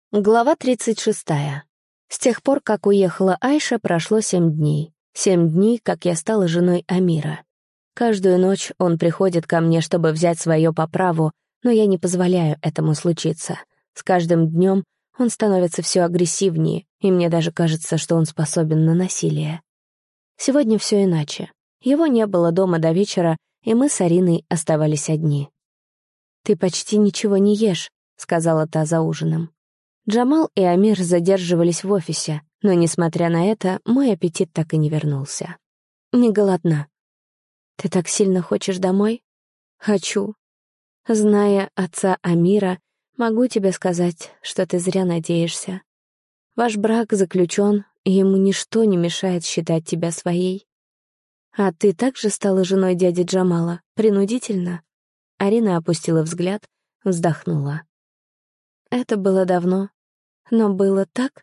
Глава 36. С тех пор, как уехала Айша, прошло 7 дней. 7 дней, как я стала женой Амира. Каждую ночь он приходит ко мне, чтобы взять свое по праву, но я не позволяю этому случиться. С каждым днем он становится все агрессивнее, и мне даже кажется, что он способен на насилие. Сегодня все иначе. Его не было дома до вечера, и мы с Ариной оставались одни. «Ты почти ничего не ешь», — сказала та за ужином. Джамал и Амир задерживались в офисе, но, несмотря на это, мой аппетит так и не вернулся. Не голодна. «Ты так сильно хочешь домой?» «Хочу. Зная отца Амира, могу тебе сказать, что ты зря надеешься. Ваш брак заключен, и ему ничто не мешает считать тебя своей. А ты также стала женой дяди Джамала, принудительно?» Арина опустила взгляд, вздохнула. «Это было давно. Но было так.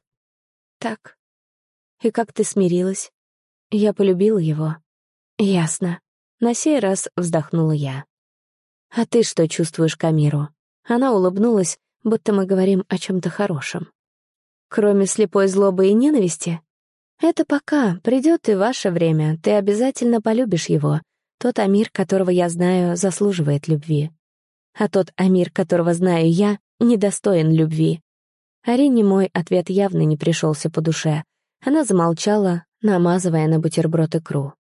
И как ты смирилась? Я полюбила его. Ясно. На сей раз вздохнула я. А ты что чувствуешь к Амиру? Она улыбнулась, будто мы говорим о чем-то хорошем. Кроме слепой злобы и ненависти? Это пока. Придет и ваше время. Ты обязательно полюбишь его. Тот Амир, которого я знаю, заслуживает любви. А тот Амир, которого знаю я, недостоин любви. Арине мой ответ явно не пришелся по душе. Она замолчала, намазывая на бутерброд икру.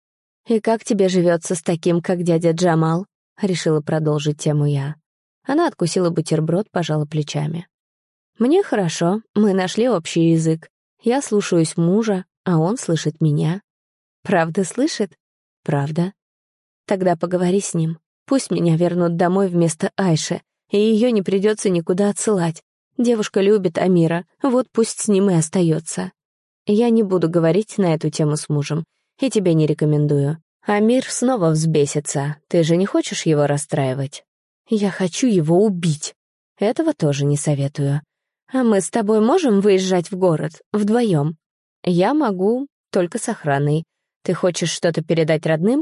«И как тебе живется с таким, как дядя Джамал?» — решила продолжить тему я. Она откусила бутерброд, пожала плечами. «Мне хорошо, мы нашли общий язык. Я слушаюсь мужа, а он слышит меня». «Правда слышит?» «Правда». «Тогда поговори с ним. Пусть меня вернут домой вместо Айши, и ее не придется никуда отсылать. Девушка любит Амира, вот пусть с ним и остается. Я не буду говорить на эту тему с мужем, и тебе не рекомендую. Амир снова взбесится, ты же не хочешь его расстраивать? Я хочу его убить. Этого тоже не советую. А мы с тобой можем выезжать в город вдвоем? Я могу, только с охраной. Ты хочешь что-то передать родным?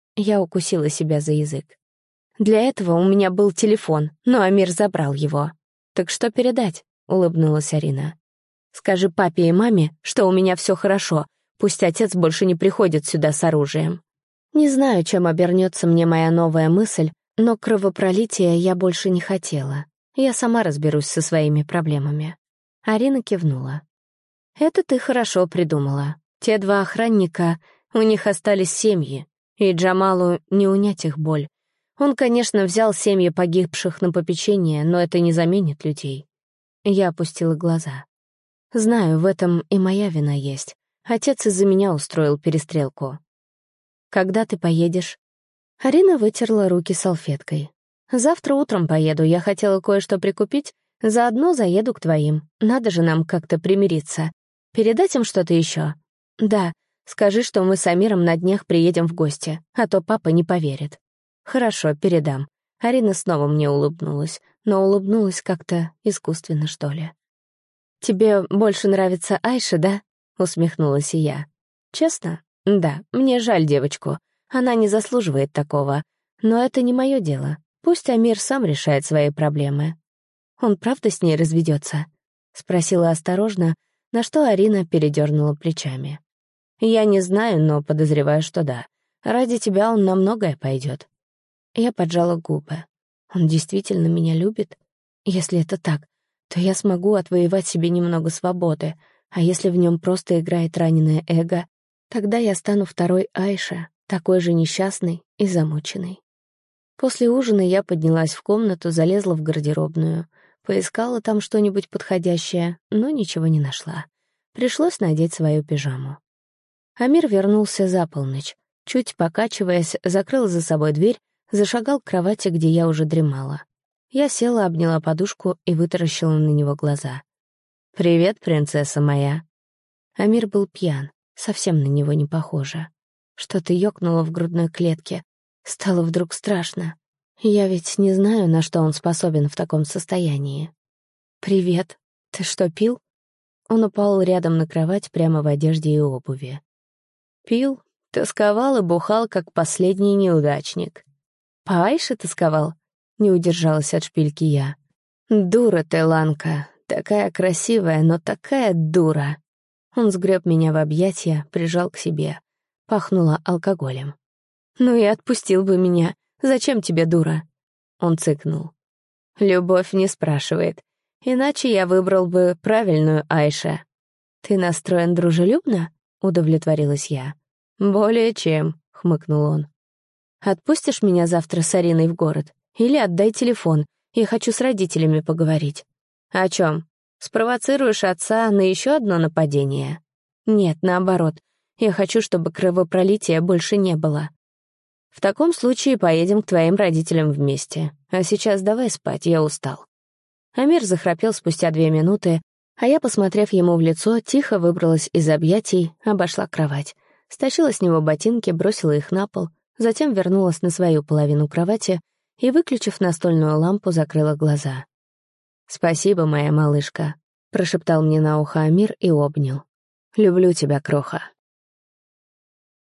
Я укусила себя за язык. Для этого у меня был телефон, но Амир забрал его. «Так что передать?» — улыбнулась Арина. «Скажи папе и маме, что у меня все хорошо, пусть отец больше не приходит сюда с оружием». Не знаю, чем обернется мне моя новая мысль, но кровопролития я больше не хотела. Я сама разберусь со своими проблемами. Арина кивнула. «Это ты хорошо придумала. Те 2 охранника, у них остались семьи, и Джамалу не унять их боль. Он, конечно, взял семьи погибших на попечение, но это не заменит людей». Я опустила глаза. Знаю, в этом и моя вина есть. Отец из-за меня устроил перестрелку. «Когда ты поедешь?» Арина вытерла руки салфеткой. «Завтра утром поеду, я хотела кое-что прикупить. Заодно заеду к твоим. Надо же нам как-то примириться. Передать им что-то еще?» «Да, скажи, что мы с Амиром на днях приедем в гости, а то папа не поверит». «Хорошо, передам». Арина снова мне улыбнулась, но улыбнулась как-то искусственно, что ли. «Тебе больше нравится Айша, да?» — усмехнулась и я. «Честно? Да, мне жаль девочку. Она не заслуживает такого. Но это не мое дело. Пусть Амир сам решает свои проблемы». «Он правда с ней разведется?» — спросила осторожно, на что Арина передернула плечами. «Я не знаю, но подозреваю, что да. Ради тебя он на многое пойдет». Я поджала губы. Он действительно меня любит? Если это так, то я смогу отвоевать себе немного свободы, а если в нем просто играет раненое эго, тогда я стану второй Айше, такой же несчастной и замученной. После ужина я поднялась в комнату, залезла в гардеробную, поискала там что-нибудь подходящее, но ничего не нашла. Пришлось надеть свою пижаму. Амир вернулся за полночь. Чуть покачиваясь, закрыл за собой дверь, зашагал к кровати, где я уже дремала. Я села, обняла подушку и вытаращила на него глаза. «Привет, принцесса моя». Амир был пьян, совсем на него не похоже. Что-то ёкнуло в грудной клетке. Стало вдруг страшно. Я ведь не знаю, на что он способен в таком состоянии. «Привет. Ты что, пил?» Он упал рядом на кровать прямо в одежде и обуви. «Пил, тосковал и бухал, как последний неудачник». «По Айше тосковал?» — не удержалась от шпильки я. «Дура ты, Ланка, Такая красивая, но такая дура. Он сгреб меня в объятия, прижал к себе. Пахнуло алкоголем. «Ну и отпустил бы меня. Зачем тебе дура?» Он цыкнул. «Любовь не спрашивает. Иначе я выбрал бы правильную Айше». «Ты настроен дружелюбно?» — удовлетворилась я. «Более чем», — хмыкнул он. «Отпустишь меня завтра с Ариной в город? Или отдай телефон, я хочу с родителями поговорить». «О чем? Спровоцируешь отца на еще одно нападение?» «Нет, наоборот. Я хочу, чтобы кровопролития больше не было». «В таком случае поедем к твоим родителям вместе. А сейчас давай спать, я устал». Амир захрапел спустя 2 минуты, а я, посмотрев ему в лицо, тихо выбралась из объятий, обошла кровать, стащила с него ботинки, бросила их на пол, затем вернулась на свою половину кровати и, выключив настольную лампу, закрыла глаза. «Спасибо, моя малышка», — прошептал мне на ухо Амир и обнял. «Люблю тебя, кроха».